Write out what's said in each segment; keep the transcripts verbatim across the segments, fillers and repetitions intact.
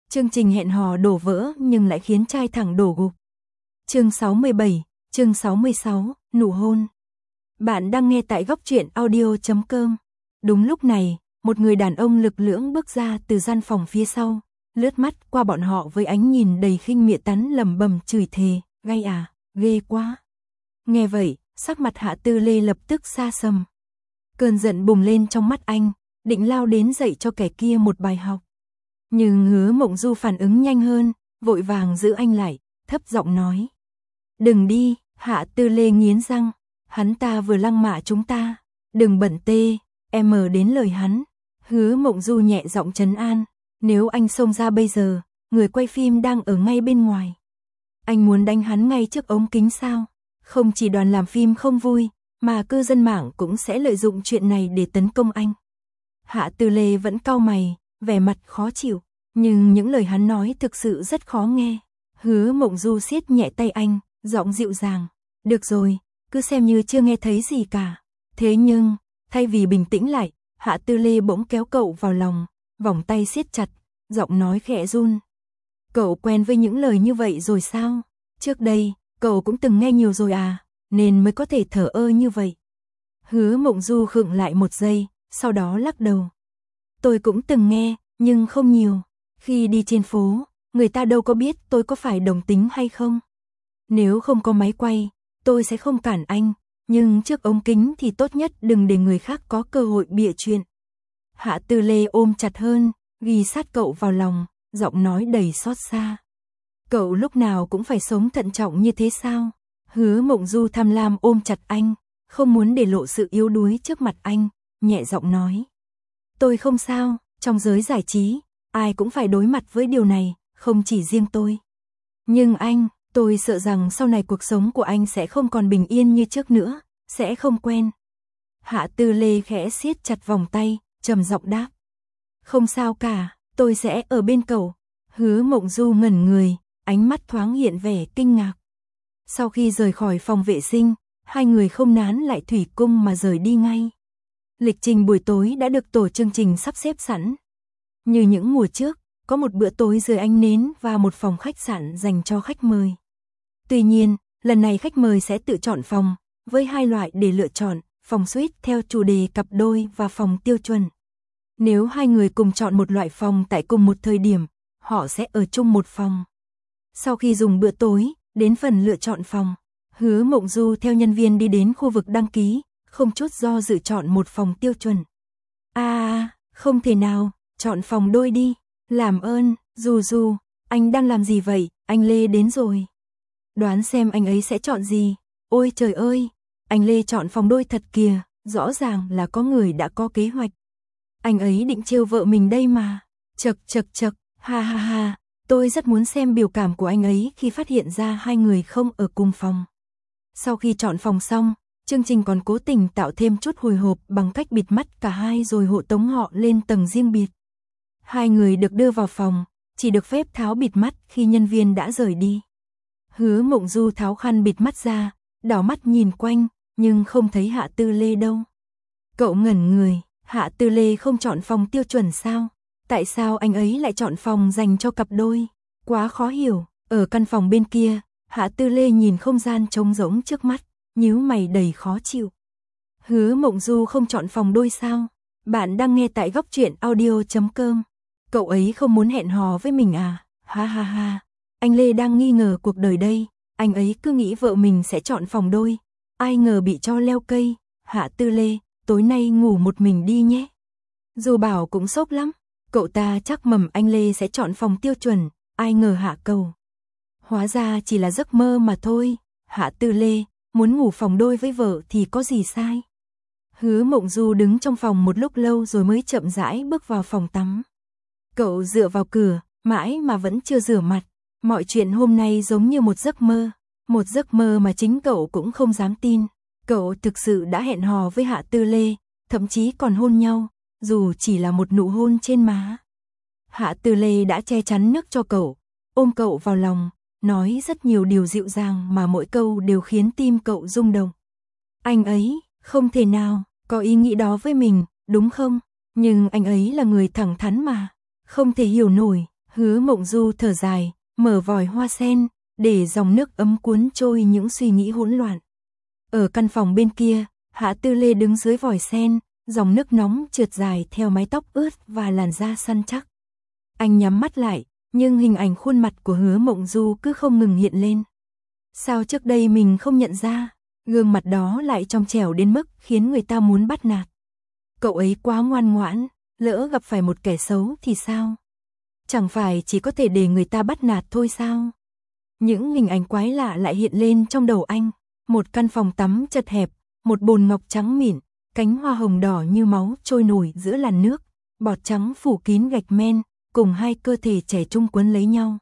Chương trình hẹn hò đổ vỡ nhưng lại khiến trai thẳng đổ gục. Chương sáu mươi bảy, chương sáu mươi sáu, nụ hôn. Bạn đang nghe tại góc truyện audio chấm com. Đúng lúc này, một người đàn ông lực lưỡng bước ra từ gian phòng phía sau, lướt mắt qua bọn họ với ánh nhìn đầy khinh miệt tán lẩm bẩm chửi thề, gay à, ghê quá. Nghe vậy, sắc mặt Hạ Tư Lê lập tức xa sầm. Cơn giận bùng lên trong mắt anh, định lao đến dạy cho kẻ kia một bài học. Nhưng Hứa Mộng Du phản ứng nhanh hơn, vội vàng giữ anh lại, thấp giọng nói. Đừng đi, Hạ Tư Lê nghiến răng, hắn ta vừa lăng mạ chúng ta, đừng bận tê, em mờ đến lời hắn. Hứa Mộng Du nhẹ giọng trấn an, nếu anh xông ra bây giờ, người quay phim đang ở ngay bên ngoài. Anh muốn đánh hắn ngay trước ống kính sao? Không chỉ đoàn làm phim không vui, mà cư dân mạng cũng sẽ lợi dụng chuyện này để tấn công anh. Hạ Tư Lê vẫn cau mày, vẻ mặt khó chịu, nhưng những lời hắn nói thực sự rất khó nghe. Hứa Mộng Du siết nhẹ tay anh, giọng dịu dàng, được rồi, cứ xem như chưa nghe thấy gì cả. Thế nhưng, thay vì bình tĩnh lại, Hạ Tư Lê bỗng kéo cậu vào lòng, vòng tay siết chặt, giọng nói khẽ run. Cậu quen với những lời như vậy rồi sao? Trước đây, cậu cũng từng nghe nhiều rồi à, nên mới có thể thở ơ như vậy. Hứa Mộng Du khựng lại một giây, sau đó lắc đầu. Tôi cũng từng nghe, nhưng không nhiều. Khi đi trên phố, người ta đâu có biết tôi có phải đồng tính hay không. Nếu không có máy quay, tôi sẽ không cản anh, nhưng trước ống kính thì tốt nhất đừng để người khác có cơ hội bịa chuyện. Hạ Tư Lê ôm chặt hơn, ghi sát cậu vào lòng, giọng nói đầy xót xa. Cậu lúc nào cũng phải sống thận trọng như thế sao? Hứa Mộng Du tham lam ôm chặt anh, không muốn để lộ sự yếu đuối trước mặt anh, nhẹ giọng nói. Tôi không sao, trong giới giải trí, ai cũng phải đối mặt với điều này, không chỉ riêng tôi. Nhưng anh, tôi sợ rằng sau này cuộc sống của anh sẽ không còn bình yên như trước nữa, sẽ không quen. Hạ Tư Lê khẽ siết chặt vòng tay, trầm giọng đáp. Không sao cả, tôi sẽ ở bên cậu. Hứa Mộng Du ngẩn người, ánh mắt thoáng hiện vẻ kinh ngạc. Sau khi rời khỏi phòng vệ sinh, hai người không nán lại thủy cung mà rời đi ngay. Lịch trình buổi tối đã được tổ chương trình sắp xếp sẵn. Như những mùa trước, có một bữa tối dưới ánh nến và một phòng khách sạn dành cho khách mời. Tuy nhiên, lần này khách mời sẽ tự chọn phòng, với hai loại để lựa chọn, phòng suite theo chủ đề cặp đôi và phòng tiêu chuẩn. Nếu hai người cùng chọn một loại phòng tại cùng một thời điểm, họ sẽ ở chung một phòng. Sau khi dùng bữa tối, đến phần lựa chọn phòng, Hứa Mộng Du theo nhân viên đi đến khu vực đăng ký, không chút do dự chọn một phòng tiêu chuẩn. À, không thể nào, chọn phòng đôi đi. Làm ơn, Du Du, anh đang làm gì vậy, anh Lê đến rồi. Đoán xem anh ấy sẽ chọn gì. Ôi trời ơi, anh Lê chọn phòng đôi thật kìa, rõ ràng là có người đã có kế hoạch. Anh ấy định trêu vợ mình đây mà. Chật chật chật, ha ha ha, tôi rất muốn xem biểu cảm của anh ấy khi phát hiện ra hai người không ở cùng phòng. Sau khi chọn phòng xong, chương trình còn cố tình tạo thêm chút hồi hộp bằng cách bịt mắt cả hai rồi hộ tống họ lên tầng riêng biệt. Hai người được đưa vào phòng, chỉ được phép tháo bịt mắt khi nhân viên đã rời đi. Hứa Mộng Du tháo khăn bịt mắt ra, đảo mắt nhìn quanh, nhưng không thấy Hạ Tư Lê đâu. Cậu ngẩn người, Hạ Tư Lê không chọn phòng tiêu chuẩn sao? Tại sao anh ấy lại chọn phòng dành cho cặp đôi? Quá khó hiểu. Ở căn phòng bên kia, Hạ Tư Lê nhìn không gian trống rỗng trước mắt, nhíu mày đầy khó chịu. Hứa Mộng Du không chọn phòng đôi sao? Bạn đang nghe tại góc truyện audio chấm com. Cậu ấy không muốn hẹn hò với mình à? Ha ha ha. Anh Lê đang nghi ngờ cuộc đời đây, anh ấy cứ nghĩ vợ mình sẽ chọn phòng đôi. Ai ngờ bị cho leo cây. Hạ Tư Lê, tối nay ngủ một mình đi nhé. Du Bảo cũng sốc lắm. Cậu ta chắc mầm anh Lê sẽ chọn phòng tiêu chuẩn, ai ngờ hạ cầu. Hóa ra chỉ là giấc mơ mà thôi. Hạ Tư Lê, muốn ngủ phòng đôi với vợ thì có gì sai. Hứa Mộng Du đứng trong phòng một lúc lâu rồi mới chậm rãi bước vào phòng tắm. Cậu dựa vào cửa, mãi mà vẫn chưa rửa mặt. Mọi chuyện hôm nay giống như một giấc mơ. Một giấc mơ mà chính cậu cũng không dám tin. Cậu thực sự đã hẹn hò với Hạ Tư Lê, thậm chí còn hôn nhau, dù chỉ là một nụ hôn trên má. Hạ Tư Lê đã che chắn nước cho cậu, ôm cậu vào lòng, nói rất nhiều điều dịu dàng mà mỗi câu đều khiến tim cậu rung động. Anh ấy, không thể nào, có ý nghĩ đó với mình, đúng không? Nhưng anh ấy là người thẳng thắn mà, không thể hiểu nổi. Hứa Mộng Du thở dài, mở vòi hoa sen, để dòng nước ấm cuốn trôi những suy nghĩ hỗn loạn. Ở căn phòng bên kia, Hạ Tư Lê đứng dưới vòi sen, dòng nước nóng trượt dài theo mái tóc ướt và làn da săn chắc. Anh nhắm mắt lại, nhưng hình ảnh khuôn mặt của Hứa Mộng Du cứ không ngừng hiện lên. Sao trước đây mình không nhận ra, gương mặt đó lại trong trẻo đến mức khiến người ta muốn bắt nạt. Cậu ấy quá ngoan ngoãn, lỡ gặp phải một kẻ xấu thì sao? Chẳng phải chỉ có thể để người ta bắt nạt thôi sao? Những hình ảnh quái lạ lại hiện lên trong đầu anh. Một căn phòng tắm chật hẹp, một bồn ngọc trắng mịn, cánh hoa hồng đỏ như máu trôi nổi giữa làn nước, bọt trắng phủ kín gạch men, cùng hai cơ thể trẻ trung quấn lấy nhau.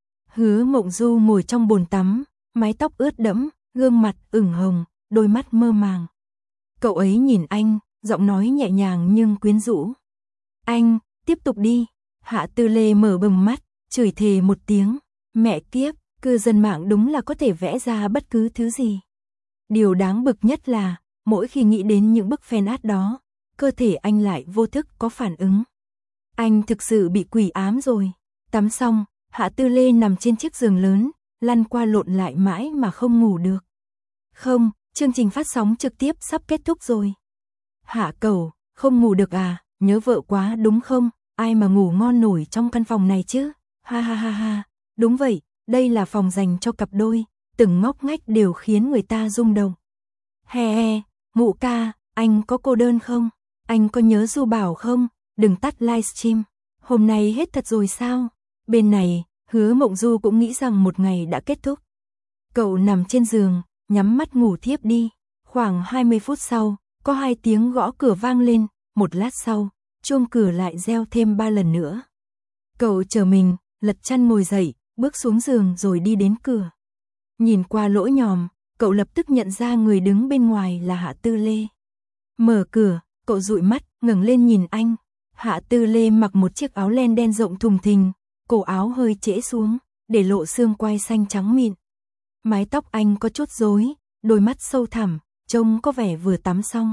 Hứa Mộng Du ngồi trong bồn tắm, mái tóc ướt đẫm, gương mặt ửng hồng, đôi mắt mơ màng. Cậu ấy nhìn anh, giọng nói nhẹ nhàng nhưng quyến rũ. Anh, tiếp tục đi. Hạ Tư Lê mở bừng mắt, chửi thề một tiếng. Mẹ kiếp, cư dân mạng đúng là có thể vẽ ra bất cứ thứ gì. Điều đáng bực nhất là, mỗi khi nghĩ đến những bức fan art đó, cơ thể anh lại vô thức có phản ứng. Anh thực sự bị quỷ ám rồi. Tắm xong, Hạ Tư Lê nằm trên chiếc giường lớn, lăn qua lộn lại mãi mà không ngủ được. Không, chương trình phát sóng trực tiếp sắp kết thúc rồi. Hạ Cẩu, không ngủ được à, nhớ vợ quá đúng không? Ai mà ngủ ngon nổi trong căn phòng này chứ? Ha ha ha ha, đúng vậy, đây là phòng dành cho cặp đôi, từng ngóc ngách đều khiến người ta rung động. He he, Ngụ ca, anh có cô đơn không? Anh có nhớ Du Bảo không? Đừng tắt livestream. Hôm nay hết thật rồi sao? Bên này, Hứa Mộng Du cũng nghĩ rằng một ngày đã kết thúc. Cậu nằm trên giường, nhắm mắt ngủ thiếp đi. Khoảng hai mươi phút sau, có hai tiếng gõ cửa vang lên, một lát sau, chuông cửa lại reo thêm ba lần nữa. Cậu chờ mình, lật chăn ngồi dậy, bước xuống giường rồi đi đến cửa. Nhìn qua lỗ nhòm, cậu lập tức nhận ra người đứng bên ngoài là Hạ Tư Lê. Mở cửa, cậu dụi mắt, ngẩng lên nhìn anh. Hạ Tư Lê mặc một chiếc áo len đen rộng thùng thình, cổ áo hơi trễ xuống, để lộ xương quai xanh trắng mịn. Mái tóc anh có chút rối, đôi mắt sâu thẳm, trông có vẻ vừa tắm xong.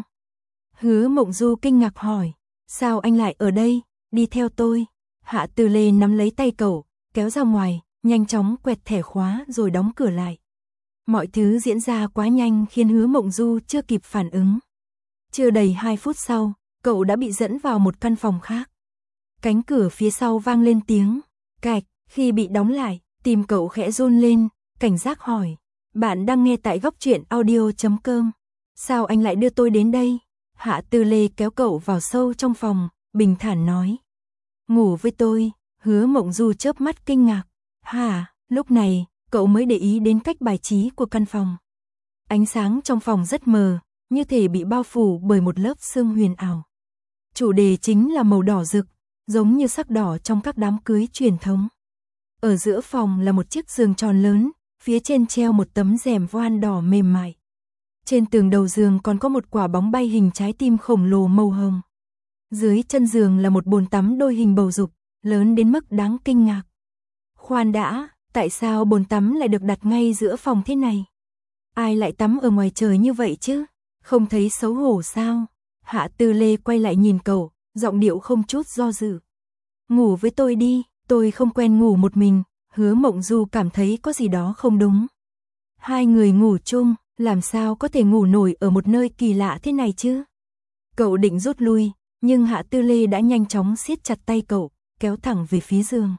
Hứa Mộng Du kinh ngạc hỏi, sao anh lại ở đây, đi theo tôi. Hạ Tư Lê nắm lấy tay cậu, kéo ra ngoài, nhanh chóng quẹt thẻ khóa rồi đóng cửa lại. Mọi thứ diễn ra quá nhanh khiến Hứa Mộng Du chưa kịp phản ứng. Chưa đầy hai phút sau, cậu đã bị dẫn vào một căn phòng khác. Cánh cửa phía sau vang lên tiếng cạch, khi bị đóng lại, tim cậu khẽ run lên, cảnh giác hỏi, bạn đang nghe tại góc truyện audio chấm com. Sao anh lại đưa tôi đến đây? Hạ Tư Lê kéo cậu vào sâu trong phòng, bình thản nói. Ngủ với tôi. Hứa Mộng Du chớp mắt kinh ngạc. Hả? Lúc này, cậu mới để ý đến cách bài trí của căn phòng. Ánh sáng trong phòng rất mờ, như thể bị bao phủ bởi một lớp sương huyền ảo. Chủ đề chính là màu đỏ rực, giống như sắc đỏ trong các đám cưới truyền thống. Ở giữa phòng là một chiếc giường tròn lớn, phía trên treo một tấm rèm voan đỏ mềm mại. Trên tường đầu giường còn có một quả bóng bay hình trái tim khổng lồ màu hồng. Dưới chân giường là một bồn tắm đôi hình bầu dục, lớn đến mức đáng kinh ngạc. Khoan đã, tại sao bồn tắm lại được đặt ngay giữa phòng thế này? Ai lại tắm ở ngoài trời như vậy chứ? Không thấy xấu hổ sao? Hạ Tư Lê quay lại nhìn cậu, giọng điệu không chút do dự. Ngủ với tôi đi, tôi không quen ngủ một mình. Hứa Mộng Du cảm thấy có gì đó không đúng. Hai người ngủ chung, làm sao có thể ngủ nổi ở một nơi kỳ lạ thế này chứ? Cậu định rút lui, nhưng Hạ Tư Lê đã nhanh chóng siết chặt tay cậu, kéo thẳng về phía giường.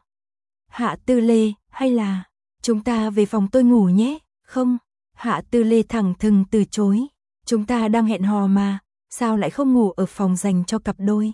Hạ Tư Lê, hay là chúng ta về phòng tôi ngủ nhé? Không, Hạ Tư Lê thẳng thừng từ chối. Chúng ta đang hẹn hò mà, sao lại không ngủ ở phòng dành cho cặp đôi?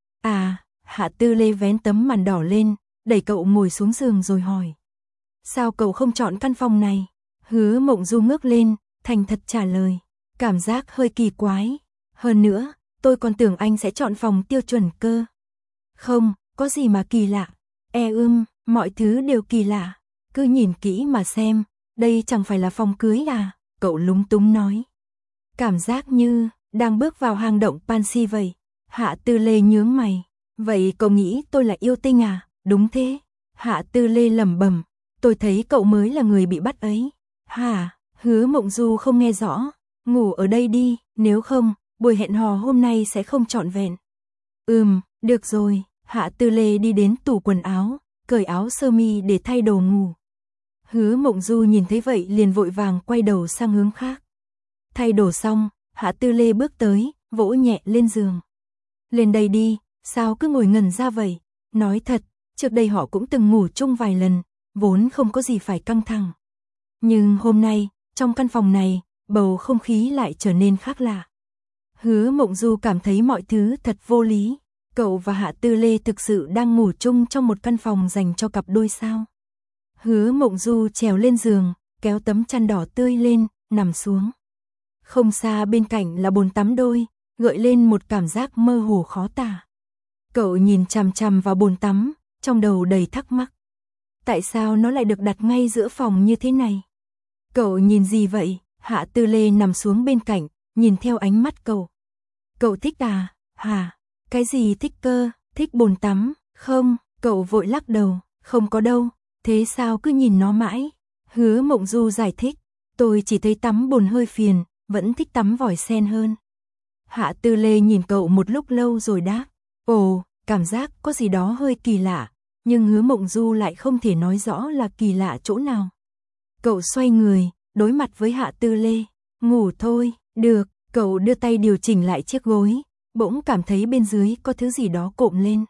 À, Hạ Tư Lê vén tấm màn đỏ lên, đẩy cậu ngồi xuống giường rồi hỏi. Sao cậu không chọn căn phòng này? Hứa Mộng Du ngước lên, thành thật trả lời. Cảm giác hơi kỳ quái. Hơn nữa, tôi còn tưởng anh sẽ chọn phòng tiêu chuẩn cơ. Không, có gì mà kỳ lạ. E ưm, mọi thứ đều kỳ lạ. Cứ nhìn kỹ mà xem, đây chẳng phải là phòng cưới à? Cậu lúng túng nói. Cảm giác như đang bước vào hang động Pansy vậy. Hạ Tư Lê nhướng mày. Vậy cậu nghĩ tôi là yêu tinh à? Đúng thế. Hạ Tư Lê lẩm bẩm. Tôi thấy cậu mới là người bị bắt ấy. Hả? Hứa Mộng Du không nghe rõ. Ngủ ở đây đi, nếu không, buổi hẹn hò hôm nay sẽ không trọn vẹn. Ừm, được rồi. Hạ Tư Lê đi đến tủ quần áo, cởi áo sơ mi để thay đồ ngủ. Hứa Mộng Du nhìn thấy vậy liền vội vàng quay đầu sang hướng khác. Thay đồ xong, Hạ Tư Lê bước tới, vỗ nhẹ lên giường. Lên đây đi, sao cứ ngồi ngẩn ra vậy? Nói thật, trước đây họ cũng từng ngủ chung vài lần, vốn không có gì phải căng thẳng. Nhưng hôm nay, trong căn phòng này, bầu không khí lại trở nên khác lạ. Hứa Mộng Du cảm thấy mọi thứ thật vô lý. Cậu và Hạ Tư Lê thực sự đang ngủ chung trong một căn phòng dành cho cặp đôi sao? Hứa Mộng Du trèo lên giường, kéo tấm chăn đỏ tươi lên, nằm xuống. Không xa bên cạnh là bồn tắm đôi, gợi lên một cảm giác mơ hồ khó tả. Cậu nhìn chằm chằm vào bồn tắm, trong đầu đầy thắc mắc. Tại sao nó lại được đặt ngay giữa phòng như thế này? Cậu nhìn gì vậy? Hạ Tư Lê nằm xuống bên cạnh, nhìn theo ánh mắt cậu. Cậu thích à? Hả? Cái gì thích cơ? Thích bồn tắm? Không, cậu vội lắc đầu. Không có đâu, thế sao cứ nhìn nó mãi? Hứa Mộng Du giải thích. Tôi chỉ thấy tắm bồn hơi phiền, vẫn thích tắm vòi sen hơn. Hạ Tư Lê nhìn cậu một lúc lâu rồi đáp. Ồ, cảm giác có gì đó hơi kỳ lạ, nhưng Hứa Mộng Du lại không thể nói rõ là kỳ lạ chỗ nào. Cậu xoay người, đối mặt với Hạ Tư Lê. Ngủ thôi, được, cậu đưa tay điều chỉnh lại chiếc gối, bỗng cảm thấy bên dưới có thứ gì đó cộm lên.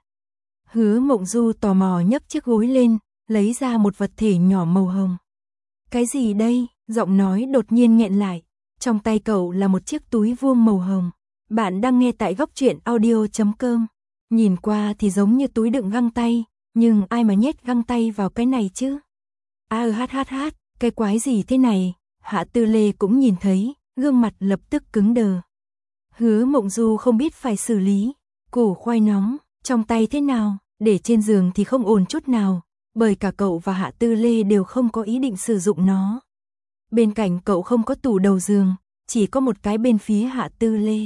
Hứa Mộng Du tò mò nhấc chiếc gối lên, lấy ra một vật thể nhỏ màu hồng. Cái gì đây? Giọng nói đột nhiên nghẹn lại. Trong tay cậu là một chiếc túi vuông màu hồng. Bạn đang nghe tại góc truyện audio chấm com. Nhìn qua thì giống như túi đựng găng tay, nhưng ai mà nhét găng tay vào cái này chứ? A ừ hát hát hát, cái quái gì thế này? Hạ Tư Lê cũng nhìn thấy, gương mặt lập tức cứng đờ. Hứa Mộng Du không biết phải xử lý. Củ khoai nóng, trong tay thế nào? Để trên giường thì không ổn chút nào, bởi cả cậu và Hạ Tư Lê đều không có ý định sử dụng nó. Bên cạnh cậu không có tủ đầu giường, chỉ có một cái bên phía Hạ Tư Lê.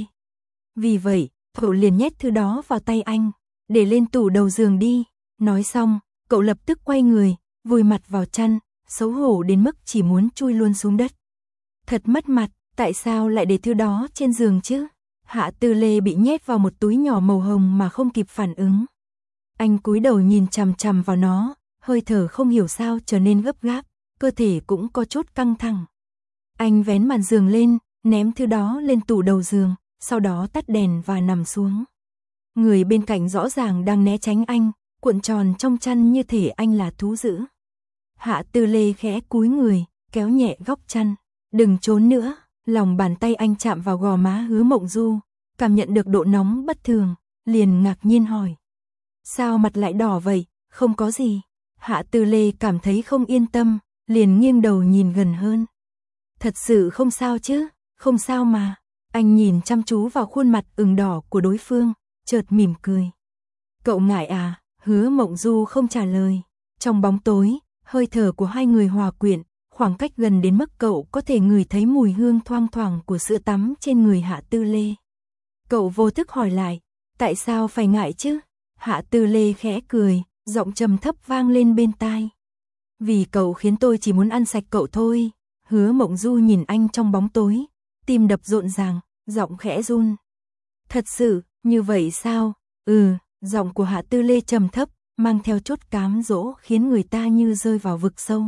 Vì vậy, cậu liền nhét thứ đó vào tay anh, để lên tủ đầu giường đi. Nói xong, cậu lập tức quay người, vùi mặt vào chăn, xấu hổ đến mức chỉ muốn chui luôn xuống đất. Thật mất mặt, tại sao lại để thứ đó trên giường chứ? Hạ Tư Lê bị nhét vào một túi nhỏ màu hồng mà không kịp phản ứng. Anh cúi đầu nhìn chằm chằm vào nó, hơi thở không hiểu sao trở nên gấp gáp, cơ thể cũng có chút căng thẳng. Anh vén màn giường lên, ném thứ đó lên tủ đầu giường, sau đó tắt đèn và nằm xuống. Người bên cạnh rõ ràng đang né tránh anh, cuộn tròn trong chăn như thể anh là thú dữ. Hạ Tư Lê khẽ cúi người, kéo nhẹ góc chăn. Đừng trốn nữa. Lòng bàn tay anh chạm vào gò má Hứa Mộng Du, cảm nhận được độ nóng bất thường, liền ngạc nhiên hỏi. Sao mặt lại đỏ vậy? Không có gì. Hạ Tư Lê cảm thấy không yên tâm, liền nghiêng đầu nhìn gần hơn. Thật sự không sao chứ? Không sao mà. Anh nhìn chăm chú vào khuôn mặt ửng đỏ của đối phương, chợt mỉm cười. Cậu ngại à? Hứa Mộng Du không trả lời. Trong bóng tối, hơi thở của hai người hòa quyện, khoảng cách gần đến mức cậu có thể ngửi thấy mùi hương thoang thoảng của sữa tắm trên người Hạ Tư Lê. Cậu vô thức hỏi lại, tại sao phải ngại chứ? Hạ Tư Lê khẽ cười, giọng trầm thấp vang lên bên tai. Vì cậu khiến tôi chỉ muốn ăn sạch cậu thôi. Hứa Mộng Du nhìn anh trong bóng tối, tim đập rộn ràng, giọng khẽ run. Thật sự, như vậy sao? Ừ, giọng của Hạ Tư Lê trầm thấp, mang theo chút cám dỗ khiến người ta như rơi vào vực sâu.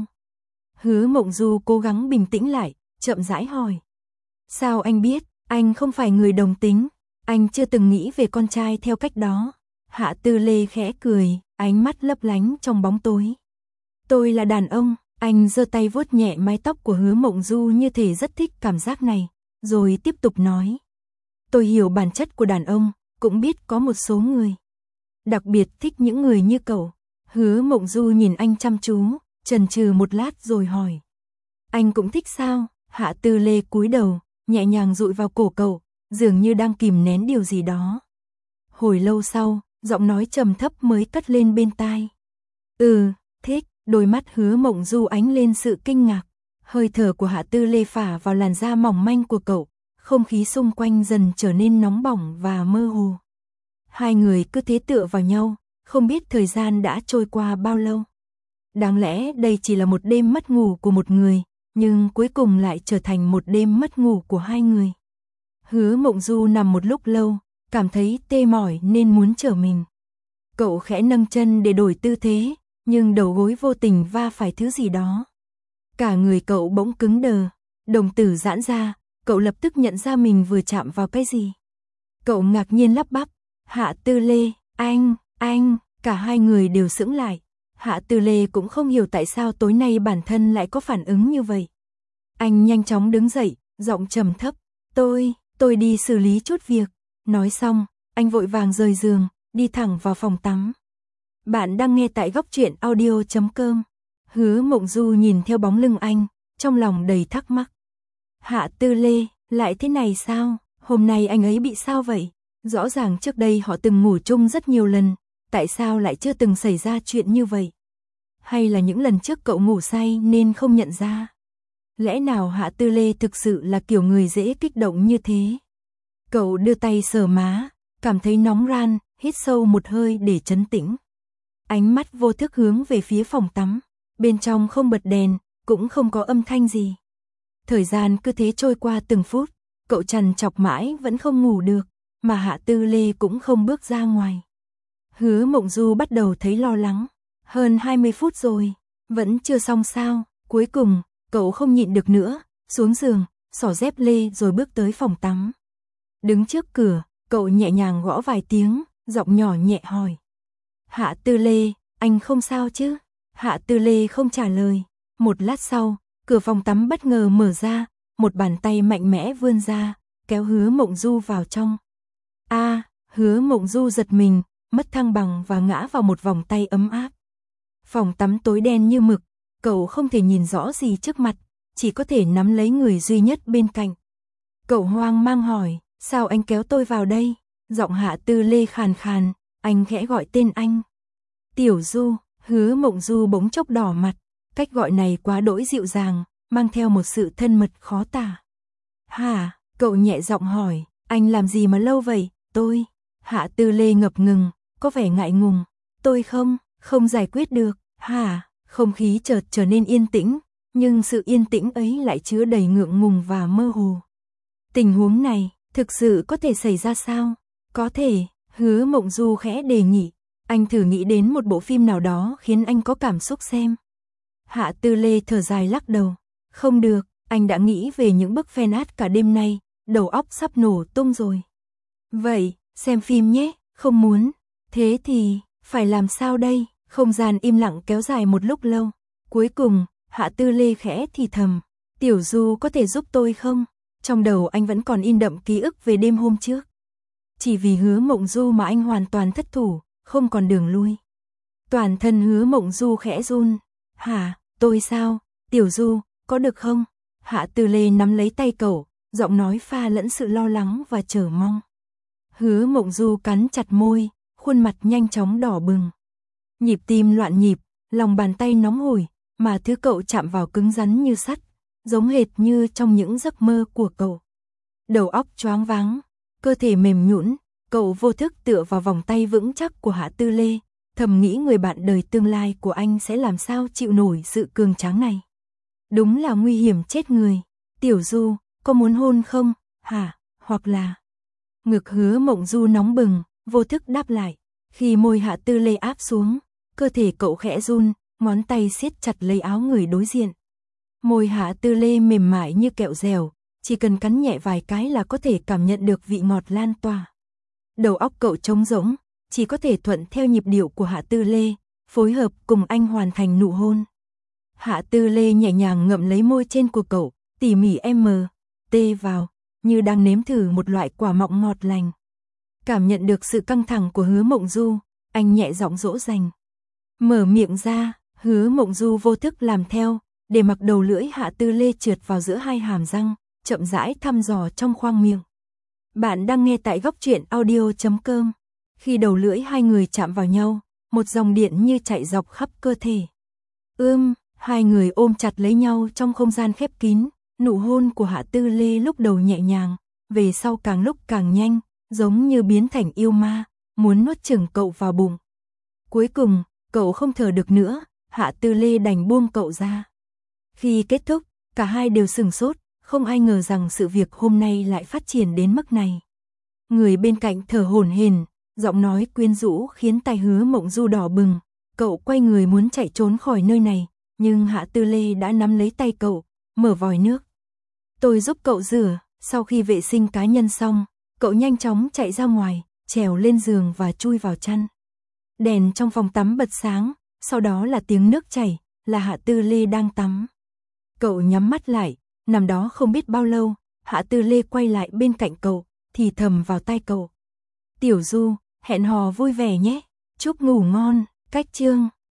Hứa Mộng Du cố gắng bình tĩnh lại, chậm rãi hỏi. Sao anh biết? Anh không phải người đồng tính. Anh chưa từng nghĩ về con trai theo cách đó. Hạ Tư Lê khẽ cười, ánh mắt lấp lánh trong bóng tối. Tôi là đàn ông. Anh giơ tay vuốt nhẹ mái tóc của Hứa Mộng Du như thể rất thích cảm giác này, rồi tiếp tục nói. Tôi hiểu bản chất của đàn ông, cũng biết có một số người đặc biệt thích những người như cậu. Hứa Mộng Du nhìn anh chăm chú, chần chừ một lát rồi hỏi. Anh cũng thích sao? Hạ Tư Lê cúi đầu, nhẹ nhàng dụi vào cổ cậu, dường như đang kìm nén điều gì đó. Hồi lâu sau, giọng nói trầm thấp mới cất lên bên tai. Ừ, thích. Đôi mắt Hứa Mộng Du ánh lên sự kinh ngạc. Hơi thở của Hạ Tư Lê phả vào làn da mỏng manh của cậu, không khí xung quanh dần trở nên nóng bỏng và mơ hồ. Hai người cứ thế tựa vào nhau, không biết thời gian đã trôi qua bao lâu. Đáng lẽ đây chỉ là một đêm mất ngủ của một người, nhưng cuối cùng lại trở thành một đêm mất ngủ của hai người. Hứa Mộng Du nằm một lúc lâu, cảm thấy tê mỏi nên muốn trở mình. Cậu khẽ nâng chân để đổi tư thế, nhưng đầu gối vô tình va phải thứ gì đó. Cả người cậu bỗng cứng đờ, đồng tử giãn ra, cậu lập tức nhận ra mình vừa chạm vào cái gì. Cậu ngạc nhiên lắp bắp, Hạ Tư Lê, anh, anh, cả hai người đều sững lại. Hạ Tư Lê cũng không hiểu tại sao tối nay bản thân lại có phản ứng như vậy. Anh nhanh chóng đứng dậy, giọng trầm thấp, tôi, tôi đi xử lý chút việc. Nói xong, anh vội vàng rời giường, đi thẳng vào phòng tắm. Bạn đang nghe tại góc truyện audio chấm com. Hứa Mộng Du nhìn theo bóng lưng anh, trong lòng đầy thắc mắc. Hạ Tư Lê, lại thế này sao? Hôm nay anh ấy bị sao vậy? Rõ ràng trước đây họ từng ngủ chung rất nhiều lần, tại sao lại chưa từng xảy ra chuyện như vậy? Hay là những lần trước cậu ngủ say nên không nhận ra? Lẽ nào Hạ Tư Lê thực sự là kiểu người dễ kích động như thế? Cậu đưa tay sờ má, cảm thấy nóng ran, hít sâu một hơi để trấn tĩnh. Ánh mắt vô thức hướng về phía phòng tắm, bên trong không bật đèn, cũng không có âm thanh gì. Thời gian cứ thế trôi qua từng phút, cậu trằn trọc mãi vẫn không ngủ được, mà Hạ Tư Lê cũng không bước ra ngoài. Hứa Mộng Du bắt đầu thấy lo lắng, hơn hai mươi phút rồi, vẫn chưa xong sao? Cuối cùng, cậu không nhịn được nữa, xuống giường, xỏ dép lê rồi bước tới phòng tắm. Đứng trước cửa, cậu nhẹ nhàng gõ vài tiếng, giọng nhỏ nhẹ hỏi. Hạ Tư Lê, anh không sao chứ? Hạ Tư Lê không trả lời. Một lát sau, cửa phòng tắm bất ngờ mở ra, một bàn tay mạnh mẽ vươn ra, kéo Hứa Mộng Du vào trong. A, à, Hứa Mộng Du giật mình, mất thăng bằng và ngã vào một vòng tay ấm áp. Phòng tắm tối đen như mực, cậu không thể nhìn rõ gì trước mặt, chỉ có thể nắm lấy người duy nhất bên cạnh. Cậu hoang mang hỏi, sao anh kéo tôi vào đây? Giọng Hạ Tư Lê khàn khàn, anh khẽ gọi tên anh. Tiểu Du. Hứa Mộng Du bỗng chốc đỏ mặt, cách gọi này quá đỗi dịu dàng, mang theo một sự thân mật khó tả. Hả? Cậu nhẹ giọng hỏi, anh làm gì mà lâu vậy? Tôi. Hạ Tư Lê ngập ngừng, có vẻ ngại ngùng. Tôi không, không giải quyết được. Hả? Không khí chợt trở nên yên tĩnh, nhưng sự yên tĩnh ấy lại chứa đầy ngượng ngùng và mơ hồ. Tình huống này, thực sự có thể xảy ra sao? Có thể, Hứa Mộng Du khẽ đề nghị. Anh thử nghĩ đến một bộ phim nào đó khiến anh có cảm xúc xem. Hạ Tư Lê thở dài lắc đầu. Không được, anh đã nghĩ về những bức fan art cả đêm nay, đầu óc sắp nổ tung rồi. Vậy, xem phim nhé, không muốn. Thế thì, phải làm sao đây? Không gian im lặng kéo dài một lúc lâu. Cuối cùng, Hạ Tư Lê khẽ thì thầm. Tiểu Du có thể giúp tôi không? Trong đầu anh vẫn còn in đậm ký ức về đêm hôm trước. Chỉ vì Hứa Mộng Du mà anh hoàn toàn thất thủ, không còn đường lui. Toàn thân Hứa Mộng Du khẽ run. Hả, tôi sao? Tiểu Du, có được không? Hạ Tư Lê nắm lấy tay cậu, giọng nói pha lẫn sự lo lắng và chờ mong. Hứa Mộng Du cắn chặt môi, khuôn mặt nhanh chóng đỏ bừng. Nhịp tim loạn nhịp, lòng bàn tay nóng hổi, mà thứ cậu chạm vào cứng rắn như sắt, giống hệt như trong những giấc mơ của cậu. Đầu óc choáng váng, cơ thể mềm nhũn, cậu vô thức tựa vào vòng tay vững chắc của Hạ Tư Lê, thầm nghĩ người bạn đời tương lai của anh sẽ làm sao chịu nổi sự cường tráng này. Đúng là nguy hiểm chết người. Tiểu Du, có muốn hôn không? Hả? Hoặc là... Ngực Hứa Mộng Du nóng bừng, vô thức đáp lại. Khi môi Hạ Tư Lê áp xuống, cơ thể cậu khẽ run, ngón tay siết chặt lấy áo người đối diện. Môi Hạ Tư Lê mềm mại như kẹo dẻo, chỉ cần cắn nhẹ vài cái là có thể cảm nhận được vị ngọt lan tỏa. Đầu óc cậu trống rỗng, chỉ có thể thuận theo nhịp điệu của Hạ Tư Lê, phối hợp cùng anh hoàn thành nụ hôn. Hạ Tư Lê nhẹ nhàng ngậm lấy môi trên của cậu, tỉ mỉ em tê vào, như đang nếm thử một loại quả mọng ngọt lành. Cảm nhận được sự căng thẳng của Hứa Mộng Du, anh nhẹ giọng dỗ dành. Mở miệng ra, Hứa Mộng Du vô thức làm theo, để mặc đầu lưỡi Hạ Tư Lê trượt vào giữa hai hàm răng, chậm rãi thăm dò trong khoang miệng. Bạn đang nghe tại góc truyện audio chấm com. Khi đầu lưỡi hai người chạm vào nhau, một dòng điện như chạy dọc khắp cơ thể. Ưm, hai người ôm chặt lấy nhau trong không gian khép kín, nụ hôn của Hạ Tư Lê lúc đầu nhẹ nhàng, về sau càng lúc càng nhanh, giống như biến thành yêu ma, muốn nuốt chửng cậu vào bụng. Cuối cùng, cậu không thở được nữa, Hạ Tư Lê đành buông cậu ra. Khi kết thúc, cả hai đều sửng sốt, không ai ngờ rằng sự việc hôm nay lại phát triển đến mức này. Người bên cạnh thở hổn hển, giọng nói quyến rũ khiến tai Hứa Mộng Du đỏ bừng, Cậu quay người muốn chạy trốn khỏi nơi này, nhưng Hạ Tư Lê đã nắm lấy tay cậu, mở vòi nước. Tôi giúp cậu rửa, sau khi vệ sinh cá nhân xong, cậu nhanh chóng chạy ra ngoài, trèo lên giường và chui vào chăn. Đèn trong phòng tắm bật sáng, sau đó là tiếng nước chảy, là Hạ Tư Lê đang tắm. Cậu nhắm mắt lại, nằm đó không biết bao lâu, Hạ Tư Lê quay lại bên cạnh cậu, thì thầm vào tai cậu. Tiểu Du, hẹn hò vui vẻ nhé, chúc ngủ ngon, cách chương.